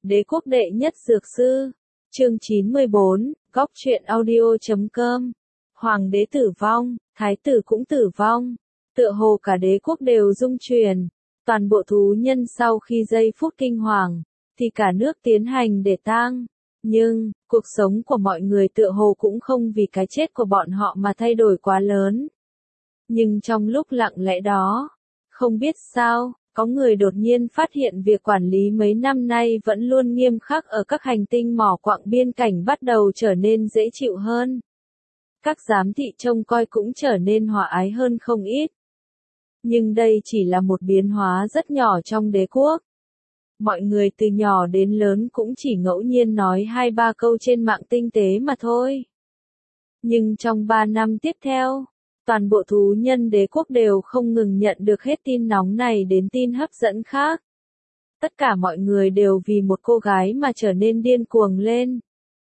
Đế quốc đệ nhất dược sư. Chương 94, góc truyện audio.com. Hoàng đế tử vong, thái tử cũng tử vong. Tựa hồ cả đế quốc đều rung chuyển. Toàn bộ thú nhân sau khi giây phút kinh hoàng, thì cả nước tiến hành để tang. Nhưng, cuộc sống của mọi người tựa hồ cũng không vì cái chết của bọn họ mà thay đổi quá lớn. Nhưng trong lúc lặng lẽ đó, không biết sao, có người đột nhiên phát hiện việc quản lý mấy năm nay vẫn luôn nghiêm khắc ở các hành tinh mỏ quặng biên cảnh bắt đầu trở nên dễ chịu hơn. Các giám thị trông coi cũng trở nên hòa ái hơn không ít. Nhưng đây chỉ là một biến hóa rất nhỏ trong đế quốc. Mọi người từ nhỏ đến lớn cũng chỉ ngẫu nhiên nói 2-3 câu trên mạng tinh tế mà thôi. Nhưng trong 3 năm tiếp theo, toàn bộ thú nhân đế quốc đều không ngừng nhận được hết tin nóng này đến tin hấp dẫn khác. Tất cả mọi người đều vì một cô gái mà trở nên điên cuồng lên.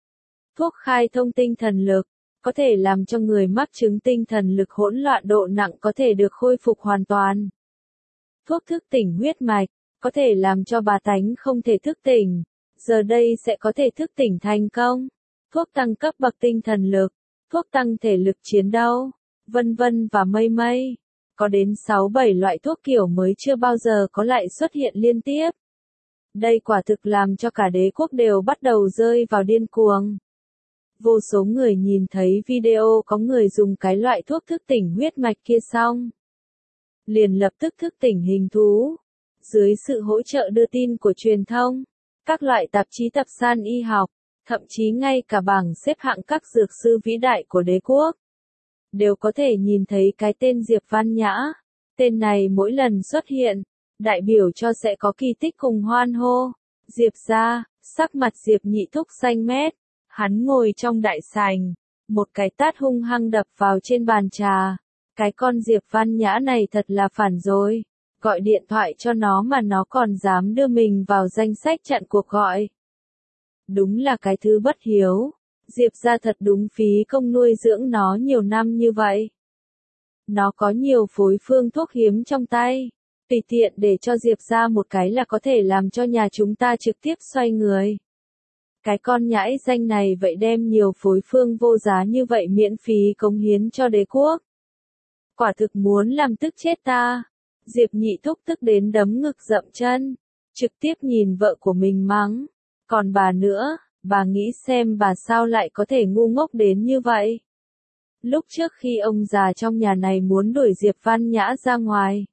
Thuốc khai thông tinh thần lực, có thể làm cho người mắc chứng tinh thần lực hỗn loạn độ nặng có thể được khôi phục hoàn toàn. Thuốc thức tỉnh huyết mạch, có thể làm cho bà tánh không thể thức tỉnh, giờ đây sẽ có thể thức tỉnh thành công. Thuốc tăng cấp bậc tinh thần lực, thuốc tăng thể lực chiến đấu, vân vân và mây mây. Có đến 6-7 loại thuốc kiểu mới chưa bao giờ có lại xuất hiện liên tiếp. Đây quả thực làm cho cả đế quốc đều bắt đầu rơi vào điên cuồng. Vô số người nhìn thấy video có người dùng cái loại thuốc thức tỉnh huyết mạch kia xong, liền lập tức thức tỉnh hình thú. Dưới sự hỗ trợ đưa tin của truyền thông, các loại tạp chí tập san y học, thậm chí ngay cả bảng xếp hạng các dược sư vĩ đại của đế quốc, đều có thể nhìn thấy cái tên Diệp Văn Nhã. Tên này mỗi lần xuất hiện, đại biểu cho sẽ có kỳ tích cùng hoan hô. Diệp gia, sắc mặt Diệp Nhị Thúc xanh mét, hắn ngồi trong đại sảnh, một cái tát hung hăng đập vào trên bàn trà. Cái con Diệp Văn Nhã này thật là phản rồi. Gọi điện thoại cho nó mà nó còn dám đưa mình vào danh sách chặn cuộc gọi. Đúng là cái thứ bất hiếu. Diệp gia thật đúng phí công nuôi dưỡng nó nhiều năm như vậy. Nó có nhiều phối phương thuốc hiếm trong tay, tùy tiện để cho Diệp gia một cái là có thể làm cho nhà chúng ta trực tiếp xoay người. Cái con nhãi danh này vậy đem nhiều phối phương vô giá như vậy miễn phí cống hiến cho đế quốc. Quả thực muốn làm tức chết ta. Diệp Nhị Thúc tức đến đấm ngực dậm chân, trực tiếp nhìn vợ của mình mắng. Còn bà nữa, bà nghĩ xem bà sao lại có thể ngu ngốc đến như vậy. Lúc trước khi ông già trong nhà này muốn đuổi Diệp Văn Nhã ra ngoài,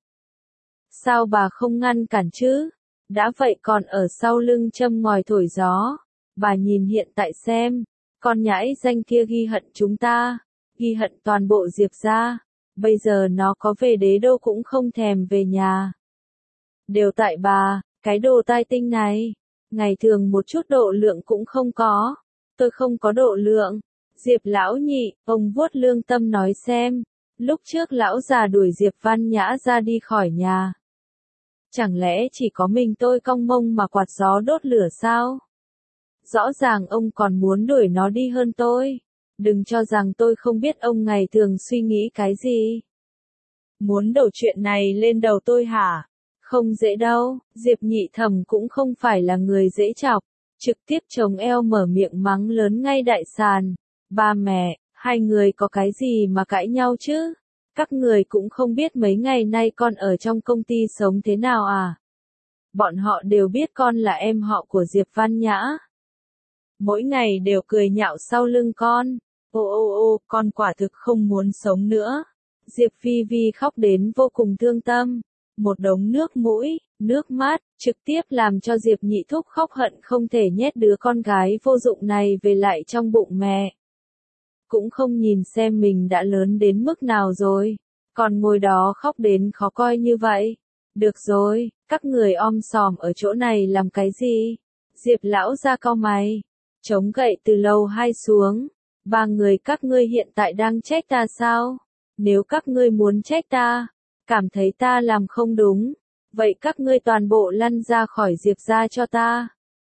sao bà không ngăn cản chứ? Đã vậy còn ở sau lưng châm ngòi thổi gió. Bà nhìn hiện tại xem, con nhãi danh kia ghi hận chúng ta, ghi hận toàn bộ Diệp gia. Bây giờ nó có về đế đô cũng không thèm về nhà. Đều tại bà, cái đồ tai tinh này. Ngày thường một chút độ lượng cũng không có. Tôi không có độ lượng. Diệp lão nhị, ông vuốt lương tâm nói xem. Lúc trước lão già đuổi Diệp Văn Nhã ra đi khỏi nhà. Chẳng lẽ chỉ có mình tôi cong mông mà quạt gió đốt lửa sao? Rõ ràng ông còn muốn đuổi nó đi hơn tôi. Đừng cho rằng tôi không biết ông ngày thường suy nghĩ cái gì. Muốn đổ chuyện này lên đầu tôi hả? Không dễ đâu, Diệp Nhị Thẩm cũng không phải là người dễ chọc. Trực tiếp chống eo mở miệng mắng lớn ngay đại sàn. Ba mẹ, hai người có cái gì mà cãi nhau chứ? Các người cũng không biết mấy ngày nay con ở trong công ty sống thế nào à? Bọn họ đều biết con là em họ của Diệp Văn Nhã. Mỗi ngày đều cười nhạo sau lưng con. Ô, con quả thực không muốn sống nữa. Diệp Phi Vi khóc đến vô cùng thương tâm. Một đống nước mũi, nước mắt, trực tiếp làm cho Diệp Nhị Thúc khóc hận không thể nhét đứa con gái vô dụng này về lại trong bụng mẹ. Cũng không nhìn xem mình đã lớn đến mức nào rồi. Còn ngồi đó khóc đến khó coi như vậy. Được rồi, các người om sòm ở chỗ này làm cái gì? Diệp lão ra cau mày. Chống gậy từ lầu 2 xuống. 3 người các ngươi hiện tại đang trách ta sao? Nếu các ngươi muốn trách ta, cảm thấy ta làm không đúng, vậy các ngươi toàn bộ lăn ra khỏi Diệp gia cho ta.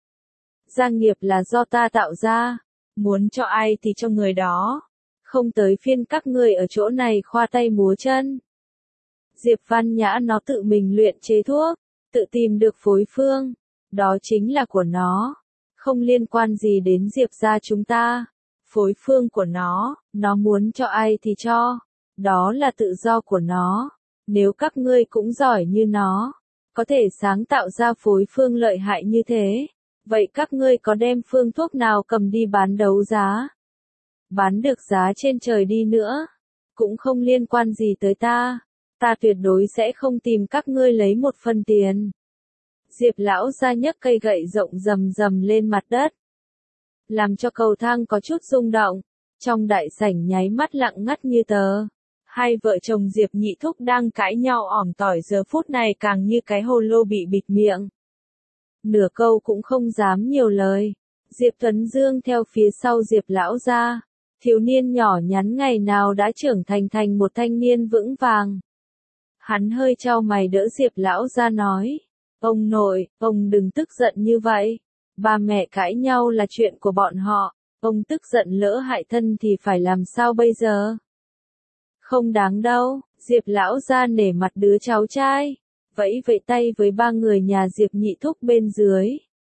Gia nghiệp là do ta tạo ra, muốn cho ai thì cho người đó, không tới phiên các ngươi ở chỗ này khoa tay múa chân. Diệp Văn Nhã nó tự mình luyện chế thuốc, tự tìm được phối phương, đó chính là của nó. Không liên quan gì đến Diệp gia chúng ta. Phối phương của nó muốn cho ai thì cho. Đó là tự do của nó. Nếu các ngươi cũng giỏi như nó, có thể sáng tạo ra phối phương lợi hại như thế, vậy các ngươi có đem phương thuốc nào cầm đi bán đấu giá? Bán được giá trên trời đi nữa, cũng không liên quan gì tới ta. Ta tuyệt đối sẽ không tìm các ngươi lấy một phần tiền. Diệp lão gia nhấc cây gậy rộng rầm rầm lên mặt đất, làm cho cầu thang có chút rung động. Trong đại sảnh nháy mắt lặng ngắt như tờ. Hai vợ chồng Diệp Nhị Thúc đang cãi nhau ỏm tỏi giờ phút này càng như cái hồ lô bị bịt miệng. Nửa câu cũng không dám nhiều lời. Diệp Tuấn Dương theo phía sau Diệp lão gia, thiếu niên nhỏ nhắn ngày nào đã trưởng thành một thanh niên vững vàng. Hắn hơi chau mày đỡ Diệp lão gia nói, ông nội, ông đừng tức giận như vậy. Ba mẹ cãi nhau là chuyện của bọn họ, ông tức giận lỡ hại thân thì phải làm sao bây giờ? Không đáng đâu, Diệp lão gia nể mặt đứa cháu trai, vẫy vẫy tay với ba người nhà Diệp Nhị Thúc bên dưới.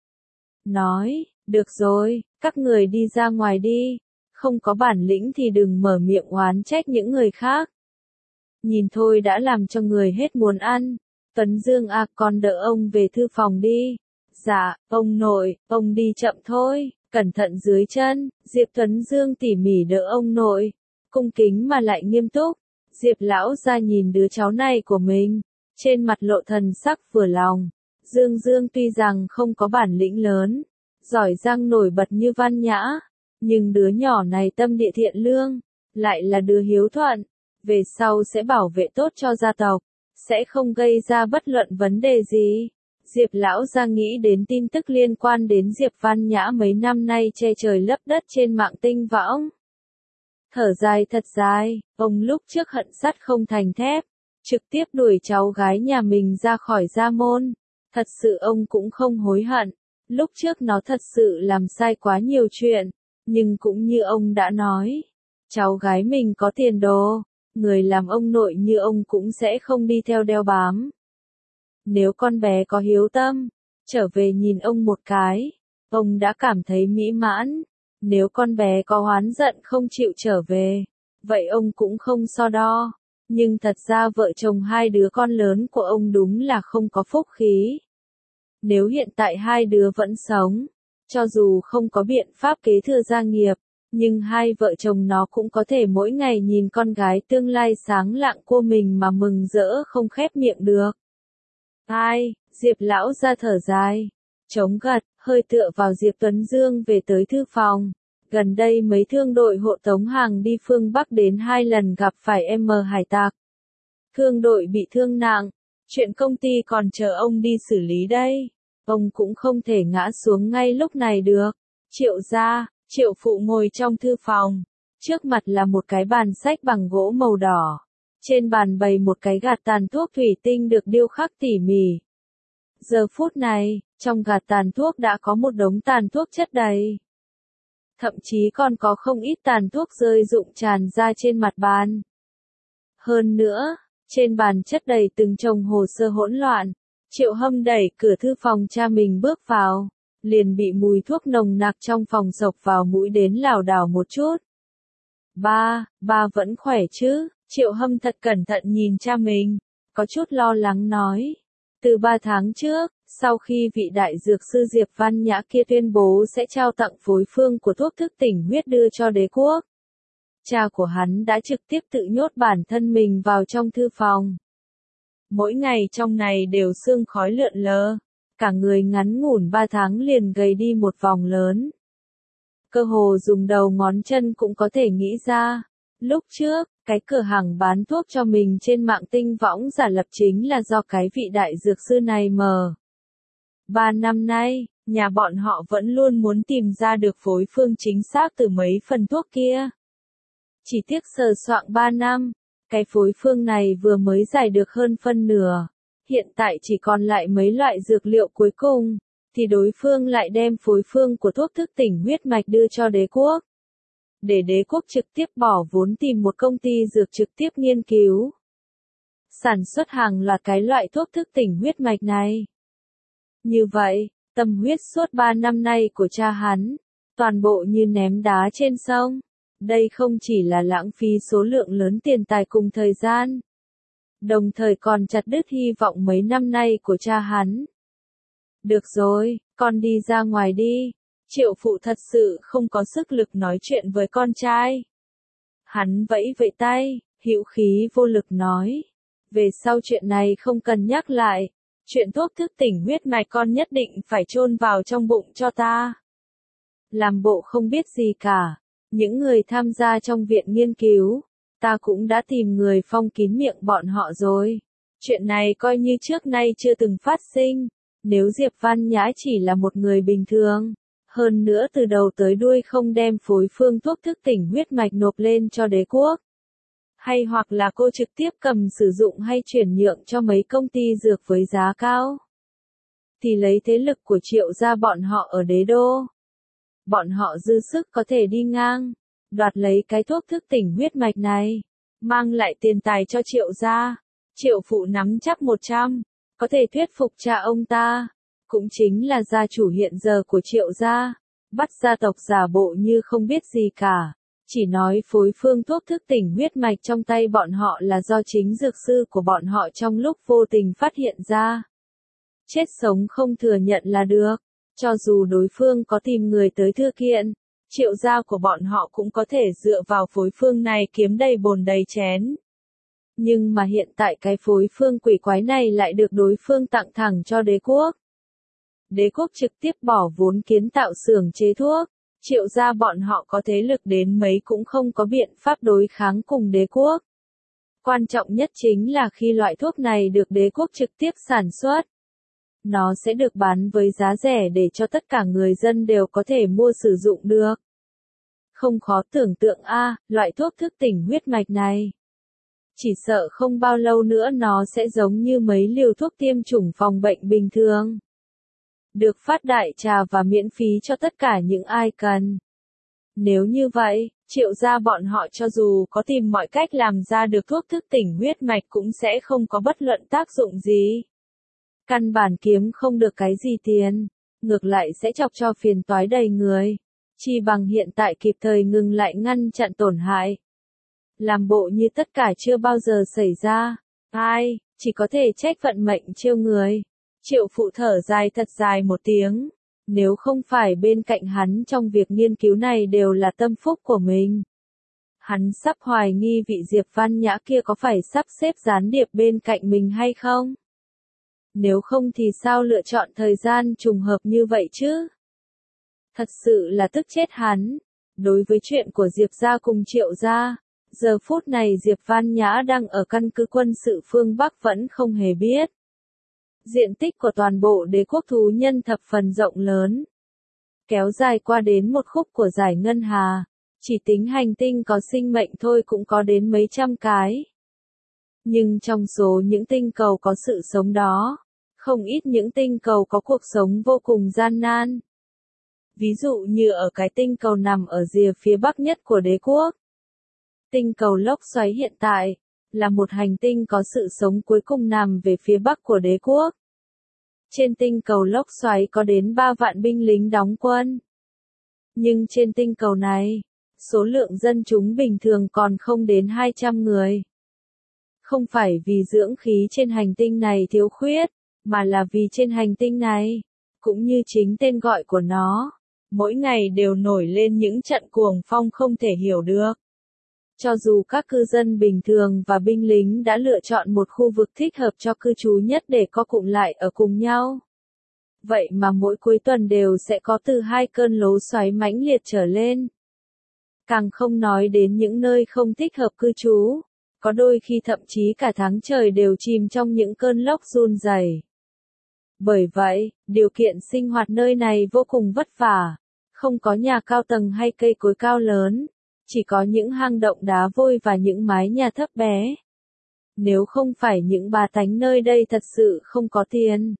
Nói, được rồi, các người đi ra ngoài đi, không có bản lĩnh thì đừng mở miệng oán trách những người khác. Nhìn thôi đã làm cho người hết muốn ăn. Tuấn Dương à, con đỡ ông về thư phòng đi. Dạ, ông nội, ông đi chậm thôi, cẩn thận dưới chân. Diệp Tuấn Dương tỉ mỉ đỡ ông nội, cung kính mà lại nghiêm túc. Diệp lão gia nhìn đứa cháu này của mình, trên mặt lộ thần sắc vừa lòng. Dương Dương tuy rằng không có bản lĩnh lớn, giỏi giang nổi bật như Văn Nhã, nhưng đứa nhỏ này tâm địa thiện lương, lại là đứa hiếu thuận, về sau sẽ bảo vệ tốt cho gia tộc, sẽ không gây ra bất luận vấn đề gì. Diệp lão gia nghĩ đến tin tức liên quan đến Diệp Văn Nhã mấy năm nay che trời lấp đất trên mạng tinh võng. Thở dài thật dài, ông lúc trước hận sắt không thành thép, trực tiếp đuổi cháu gái nhà mình ra khỏi gia môn. Thật sự ông cũng không hối hận, lúc trước nó thật sự làm sai quá nhiều chuyện, nhưng cũng như ông đã nói, cháu gái mình có tiền đồ, người làm ông nội như ông cũng sẽ không đi theo đeo bám. Nếu con bé có hiếu tâm, trở về nhìn ông một cái, ông đã cảm thấy mỹ mãn. Nếu con bé có oán giận không chịu trở về, vậy ông cũng không so đo. Nhưng thật ra vợ chồng hai đứa con lớn của ông đúng là không có phúc khí. Nếu hiện tại hai đứa vẫn sống, cho dù không có biện pháp kế thừa gia nghiệp, nhưng hai vợ chồng nó cũng có thể mỗi ngày nhìn con gái tương lai sáng lạng của mình mà mừng rỡ không khép miệng được. Ai, Diệp lão ra thở dài, chống gật, hơi tựa vào Diệp Tuấn Dương về tới thư phòng. Gần đây mấy thương đội hộ tống hàng đi phương Bắc đến 2 lần gặp phải hải tặc. Thương đội bị thương nặng, chuyện công ty còn chờ ông đi xử lý đây. Ông cũng không thể ngã xuống ngay lúc này được. Triệu gia, Triệu phụ ngồi trong thư phòng. Trước mặt là một cái bàn sách bằng gỗ màu đỏ. Trên bàn bày một cái gạt tàn thuốc thủy tinh được điêu khắc tỉ mỉ. Giờ phút này, trong gạt tàn thuốc đã có một đống tàn thuốc chất đầy. Thậm chí còn có không ít tàn thuốc rơi rụng tràn ra trên mặt bàn. Hơn nữa, trên bàn chất đầy từng chồng hồ sơ hỗn loạn. Triệu Hâm đẩy cửa thư phòng cha mình bước vào, liền bị mùi thuốc nồng nặc trong phòng xộc vào mũi đến lảo đảo một chút. Ba vẫn khỏe chứ? Triệu Hâm thật cẩn thận nhìn cha mình, có chút lo lắng nói. Từ 3 tháng trước, sau khi vị đại dược sư Diệp Văn Nhã kia tuyên bố sẽ trao tặng phối phương của thuốc thức tỉnh huyết đưa cho đế quốc, cha của hắn đã trực tiếp tự nhốt bản thân mình vào trong thư phòng. Mỗi ngày trong này đều sương khói lượn lờ, cả người ngắn ngủn 3 tháng liền gầy đi một vòng lớn. Cơ hồ dùng đầu ngón chân cũng có thể nghĩ ra. Lúc trước, cái cửa hàng bán thuốc cho mình trên mạng tinh võng giả lập chính là do cái vị đại dược sư này mở. 3 năm nay, nhà bọn họ vẫn luôn muốn tìm ra được phối phương chính xác từ mấy phần thuốc kia. Chỉ tiếc sờ soạng 3 năm, cái phối phương này vừa mới giải được hơn phân nửa. Hiện tại chỉ còn lại mấy loại dược liệu cuối cùng, thì đối phương lại đem phối phương của thuốc thức tỉnh huyết mạch đưa cho đế quốc. Để đế quốc trực tiếp bỏ vốn tìm một công ty dược trực tiếp nghiên cứu, sản xuất hàng loạt cái loại thuốc thức tỉnh huyết mạch này. Như vậy, Tâm huyết suốt 3 năm nay của cha hắn, toàn bộ như ném đá trên sông. Đây không chỉ là lãng phí số lượng lớn tiền tài cùng thời gian, đồng thời còn chặt đứt hy vọng mấy năm nay của cha hắn. Được rồi, con đi ra ngoài đi. Triệu phụ thật sự không có sức lực nói chuyện với con trai. Hắn vẫy vẫy tay, hữu khí vô lực nói. Về sau chuyện này không cần nhắc lại. Chuyện thuốc thức tỉnh huyết mạch con nhất định phải chôn vào trong bụng cho ta. Làm bộ không biết gì cả. Những người tham gia trong viện nghiên cứu, ta cũng đã tìm người phong kín miệng bọn họ rồi. Chuyện này coi như trước nay chưa từng phát sinh. Nếu Diệp Văn Nhã chỉ là một người bình thường, hơn nữa từ đầu tới đuôi không đem phối phương thuốc thức tỉnh huyết mạch nộp lên cho đế quốc, hay hoặc là cô trực tiếp cầm sử dụng hay chuyển nhượng cho mấy công ty dược với giá cao, thì lấy thế lực của Triệu gia bọn họ ở đế đô, bọn họ dư sức có thể đi ngang, đoạt lấy cái thuốc thức tỉnh huyết mạch này, mang lại tiền tài cho Triệu gia. Triệu phụ nắm chắc 100, có thể thuyết phục cha ông ta, cũng chính là gia chủ hiện giờ của Triệu gia, bắt gia tộc giả bộ như không biết gì cả, chỉ nói phối phương thuốc thức tỉnh huyết mạch trong tay bọn họ là do chính dược sư của bọn họ trong lúc vô tình phát hiện ra. Chết sống không thừa nhận là được, cho dù đối phương có tìm người tới thư kiện, Triệu gia của bọn họ cũng có thể dựa vào phối phương này kiếm đầy bồn đầy chén. Nhưng mà hiện tại cái phối phương quỷ quái này lại được đối phương tặng thẳng cho đế quốc. Đế quốc trực tiếp bỏ vốn kiến tạo xưởng chế thuốc, Triệu gia bọn họ có thế lực đến mấy cũng không có biện pháp đối kháng cùng đế quốc. Quan trọng nhất chính là khi loại thuốc này được đế quốc trực tiếp sản xuất, nó sẽ được bán với giá rẻ để cho tất cả người dân đều có thể mua sử dụng được. Không khó tưởng tượng loại thuốc thức tỉnh huyết mạch này, chỉ sợ không bao lâu nữa nó sẽ giống như mấy liều thuốc tiêm chủng phòng bệnh bình thường, được phát đại trà và miễn phí cho tất cả những ai cần. Nếu như vậy, Triệu gia bọn họ cho dù có tìm mọi cách làm ra được thuốc thức tỉnh huyết mạch cũng sẽ không có bất luận tác dụng gì. Căn bản kiếm không được cái gì tiền, ngược lại sẽ chọc cho phiền toái đầy người. Chi bằng hiện tại kịp thời ngừng lại ngăn chặn tổn hại. Làm bộ như tất cả chưa bao giờ xảy ra. Ai, chỉ có thể trách vận mệnh trêu người. Triệu phụ thở dài thật dài một tiếng. Nếu không phải bên cạnh hắn trong việc nghiên cứu này đều là tâm phúc của mình, hắn sắp hoài nghi vị Diệp Văn Nhã kia có phải sắp xếp gián điệp bên cạnh mình hay không. Nếu không thì sao lựa chọn thời gian trùng hợp như vậy chứ? Thật sự là tức chết hắn. Đối với chuyện của Diệp gia cùng Triệu gia, giờ phút này Diệp Văn Nhã đang ở căn cứ quân sự phương Bắc vẫn không hề biết. Diện tích của toàn bộ đế quốc thú nhân thập phần rộng lớn, kéo dài qua đến một khúc của dải ngân hà, chỉ tính hành tinh có sinh mệnh thôi cũng có đến mấy trăm cái. Nhưng trong số những tinh cầu có sự sống đó, không ít những tinh cầu có cuộc sống vô cùng gian nan. Ví dụ như ở cái tinh cầu nằm ở rìa phía bắc nhất của đế quốc. Tinh cầu lốc xoáy hiện tại, là một hành tinh có sự sống cuối cùng nằm về phía bắc của đế quốc. Trên tinh cầu lốc xoáy có đến 3 vạn binh lính đóng quân. Nhưng trên tinh cầu này, số lượng dân chúng bình thường còn không đến 200 người. Không phải vì dưỡng khí trên hành tinh này thiếu khuyết, mà là vì trên hành tinh này, cũng như chính tên gọi của nó, mỗi ngày đều nổi lên những trận cuồng phong không thể hiểu được. Cho dù các cư dân bình thường và binh lính đã lựa chọn một khu vực thích hợp cho cư trú nhất để co cụm lại ở cùng nhau, vậy mà mỗi cuối tuần đều sẽ có từ 2 cơn lốc xoáy mãnh liệt trở lên. Càng không nói đến những nơi không thích hợp cư trú, có đôi khi thậm chí cả tháng trời đều chìm trong những cơn lốc run rẩy. Bởi vậy, điều kiện sinh hoạt nơi này vô cùng vất vả, không có nhà cao tầng hay cây cối cao lớn, chỉ có những hang động đá vôi và những mái nhà thấp bé. Nếu không phải những bà tánh nơi đây thật sự không có tiền,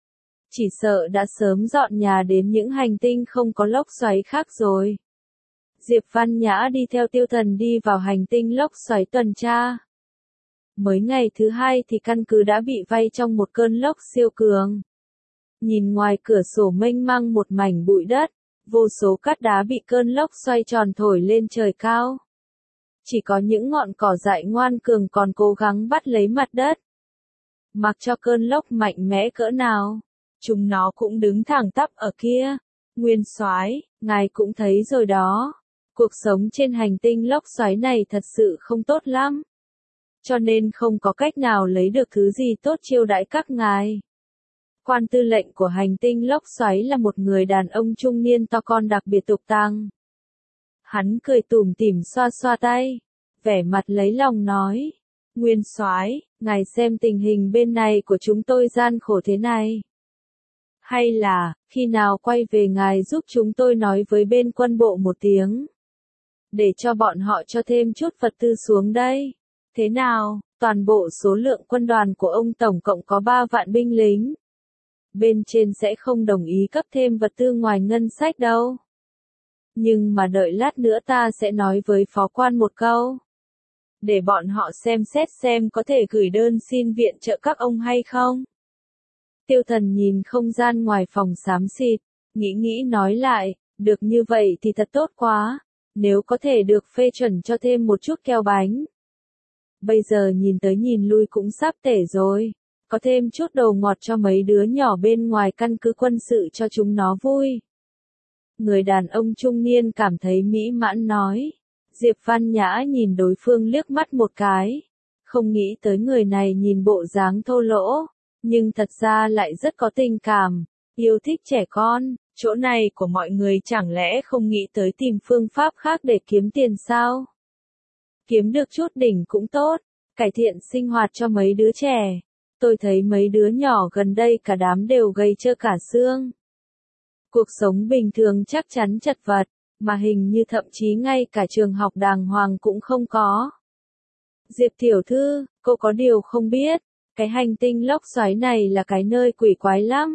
chỉ sợ đã sớm dọn nhà đến những hành tinh không có lốc xoáy khác rồi. Diệp Văn Nhã đi theo Tiêu Thần đi vào hành tinh lốc xoáy tuần tra. Mới ngày thứ 2 thì căn cứ đã bị vây trong một cơn lốc siêu cường. Nhìn ngoài cửa sổ mênh mang một mảnh bụi đất, vô số cát đá bị cơn lốc xoay tròn thổi lên trời cao. Chỉ có những ngọn cỏ dại ngoan cường còn cố gắng bắt lấy mặt đất. Mặc cho cơn lốc mạnh mẽ cỡ nào, chúng nó cũng đứng thẳng tắp ở kia. Nguyên Soái, ngài cũng thấy rồi đó. Cuộc sống trên hành tinh lốc xoáy này thật sự không tốt lắm. Cho nên không có cách nào lấy được thứ gì tốt chiêu đãi các ngài. Quan tư lệnh của hành tinh lốc xoáy là một người đàn ông trung niên to con đặc biệt tục tằng. Hắn cười tủm tỉm xoa xoa tay, vẻ mặt lấy lòng nói. Nguyên Soái, ngài xem tình hình bên này của chúng tôi gian khổ thế này. Hay là, khi nào quay về ngài giúp chúng tôi nói với bên quân bộ một tiếng. Để cho bọn họ cho thêm chút vật tư xuống đây. Thế nào, toàn bộ số lượng quân đoàn của ông tổng cộng có 3 vạn binh lính. Bên trên sẽ không đồng ý cấp thêm vật tư ngoài ngân sách đâu. Nhưng mà đợi lát nữa ta sẽ nói với phó quan một câu. Để bọn họ xem xét xem có thể gửi đơn xin viện trợ các ông hay không. Tiêu Thần nhìn không gian ngoài phòng xám xịt, nghĩ nói lại, được như vậy thì thật tốt quá, nếu có thể được phê chuẩn cho thêm một chút keo bánh. Bây giờ nhìn tới nhìn lui cũng sắp tể rồi, có thêm chút đồ ngọt cho mấy đứa nhỏ bên ngoài căn cứ quân sự cho chúng nó vui. Người đàn ông trung niên cảm thấy mỹ mãn nói. Diệp Văn Nhã nhìn đối phương liếc mắt một cái, không nghĩ tới người này nhìn bộ dáng thô lỗ, nhưng thật ra lại rất có tình cảm, yêu thích trẻ con, chỗ này của mọi người chẳng lẽ không nghĩ tới tìm phương pháp khác để kiếm tiền sao? Kiếm được chút đỉnh cũng tốt, cải thiện sinh hoạt cho mấy đứa trẻ. Tôi thấy mấy đứa nhỏ gần đây cả đám đều gầy trơ cả xương. Cuộc sống bình thường chắc chắn chật vật, mà hình như thậm chí ngay cả trường học đàng hoàng cũng không có. Diệp tiểu thư, cô có điều không biết, cái hành tinh lốc xoáy này là cái nơi quỷ quái lắm.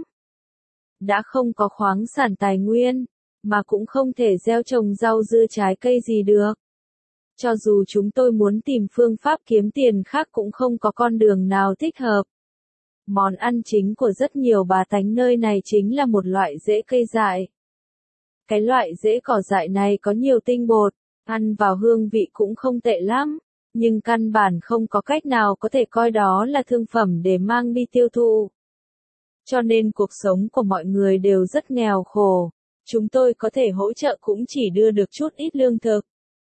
Đã không có khoáng sản tài nguyên, mà cũng không thể gieo trồng rau dưa trái cây gì được. Cho dù chúng tôi muốn tìm phương pháp kiếm tiền khác cũng không có con đường nào thích hợp. Món ăn chính của rất nhiều bà tánh nơi này chính là một loại rễ cây dại. Cái loại rễ cỏ dại này có nhiều tinh bột, ăn vào hương vị cũng không tệ lắm, nhưng căn bản không có cách nào có thể coi đó là thương phẩm để mang đi tiêu thụ. Cho nên cuộc sống của mọi người đều rất nghèo khổ, chúng tôi có thể hỗ trợ cũng chỉ đưa được chút ít lương thực.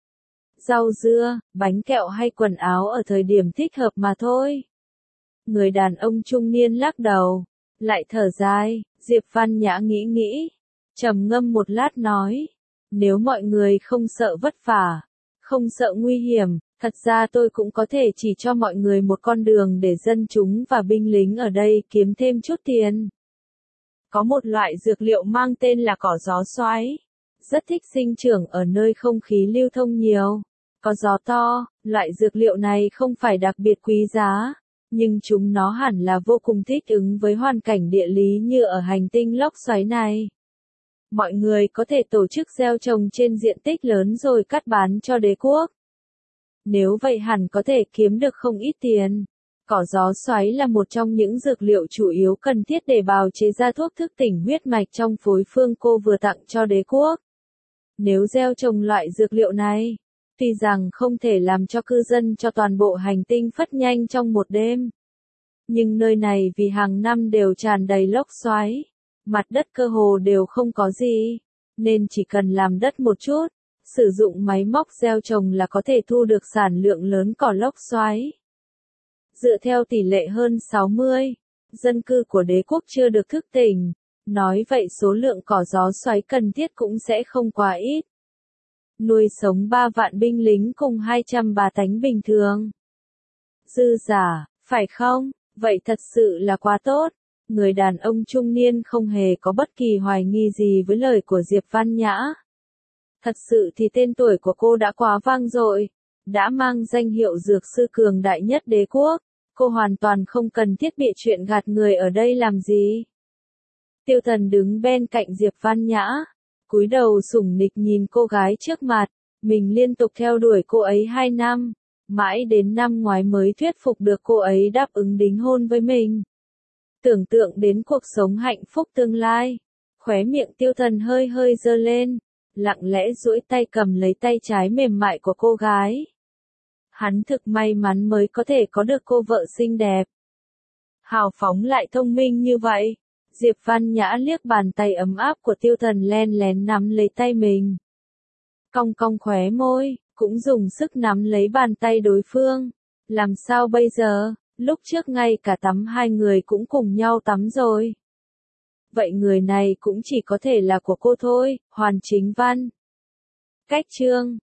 Rau dưa, bánh kẹo hay quần áo ở thời điểm thích hợp mà thôi. Người đàn ông trung niên lắc đầu, lại thở dài, Diệp Văn Nhã nghĩ. Trầm ngâm một lát nói, nếu mọi người không sợ vất vả, không sợ nguy hiểm, thật ra tôi cũng có thể chỉ cho mọi người một con đường để dân chúng và binh lính ở đây kiếm thêm chút tiền. Có một loại dược liệu mang tên là cỏ gió xoáy, rất thích sinh trưởng ở nơi không khí lưu thông nhiều, có gió to, loại dược liệu này không phải đặc biệt quý giá, nhưng chúng nó hẳn là vô cùng thích ứng với hoàn cảnh địa lý như ở hành tinh lốc xoáy này. Mọi người có thể tổ chức gieo trồng trên diện tích lớn rồi cắt bán cho đế quốc. Nếu vậy hẳn có thể kiếm được không ít tiền. Cỏ gió xoáy là một trong những dược liệu chủ yếu cần thiết để bào chế ra thuốc thức tỉnh huyết mạch trong phối phương cô vừa tặng cho đế quốc. Nếu gieo trồng loại dược liệu này, tuy rằng không thể làm cho cư dân cho toàn bộ hành tinh phất nhanh trong một đêm. Nhưng nơi này vì hàng năm đều tràn đầy lốc xoáy. Mặt đất cơ hồ đều không có gì, nên chỉ cần làm đất một chút, sử dụng máy móc gieo trồng là có thể thu được sản lượng lớn cỏ lốc xoáy. Dựa theo tỷ lệ hơn 60, dân cư của đế quốc chưa được thức tỉnh, nói vậy số lượng cỏ gió xoáy cần thiết cũng sẽ không quá ít. Nuôi sống 3 vạn binh lính cùng 200 bà tánh bình thường. Dư giả, phải không? Vậy thật sự là quá tốt. Người đàn ông trung niên không hề có bất kỳ hoài nghi gì với lời của Diệp Văn Nhã. Thật sự thì tên tuổi của cô đã quá vang dội, đã mang danh hiệu dược sư cường đại nhất đế quốc, cô hoàn toàn không cần thiết bị chuyện gạt người ở đây làm gì. Tiêu Thần đứng bên cạnh Diệp Văn Nhã, cúi đầu sủng nịch nhìn cô gái trước mặt, mình liên tục theo đuổi cô ấy 2 năm, mãi đến năm ngoái mới thuyết phục được cô ấy đáp ứng đính hôn với mình. Tưởng tượng đến cuộc sống hạnh phúc tương lai, khóe miệng Tiêu Thần hơi hơi giơ lên, lặng lẽ duỗi tay cầm lấy tay trái mềm mại của cô gái. Hắn thực may mắn mới có thể có được cô vợ xinh đẹp, hào phóng lại thông minh như vậy. Diệp Văn Nhã liếc bàn tay ấm áp của Tiêu Thần len lén nắm lấy tay mình. Cong cong khóe môi, cũng dùng sức nắm lấy bàn tay đối phương. Làm sao bây giờ, lúc trước ngay cả tắm hai người cũng cùng nhau tắm rồi. Vậy người này cũng chỉ có thể là của cô thôi, Hoàn Chính Văn. Cách chương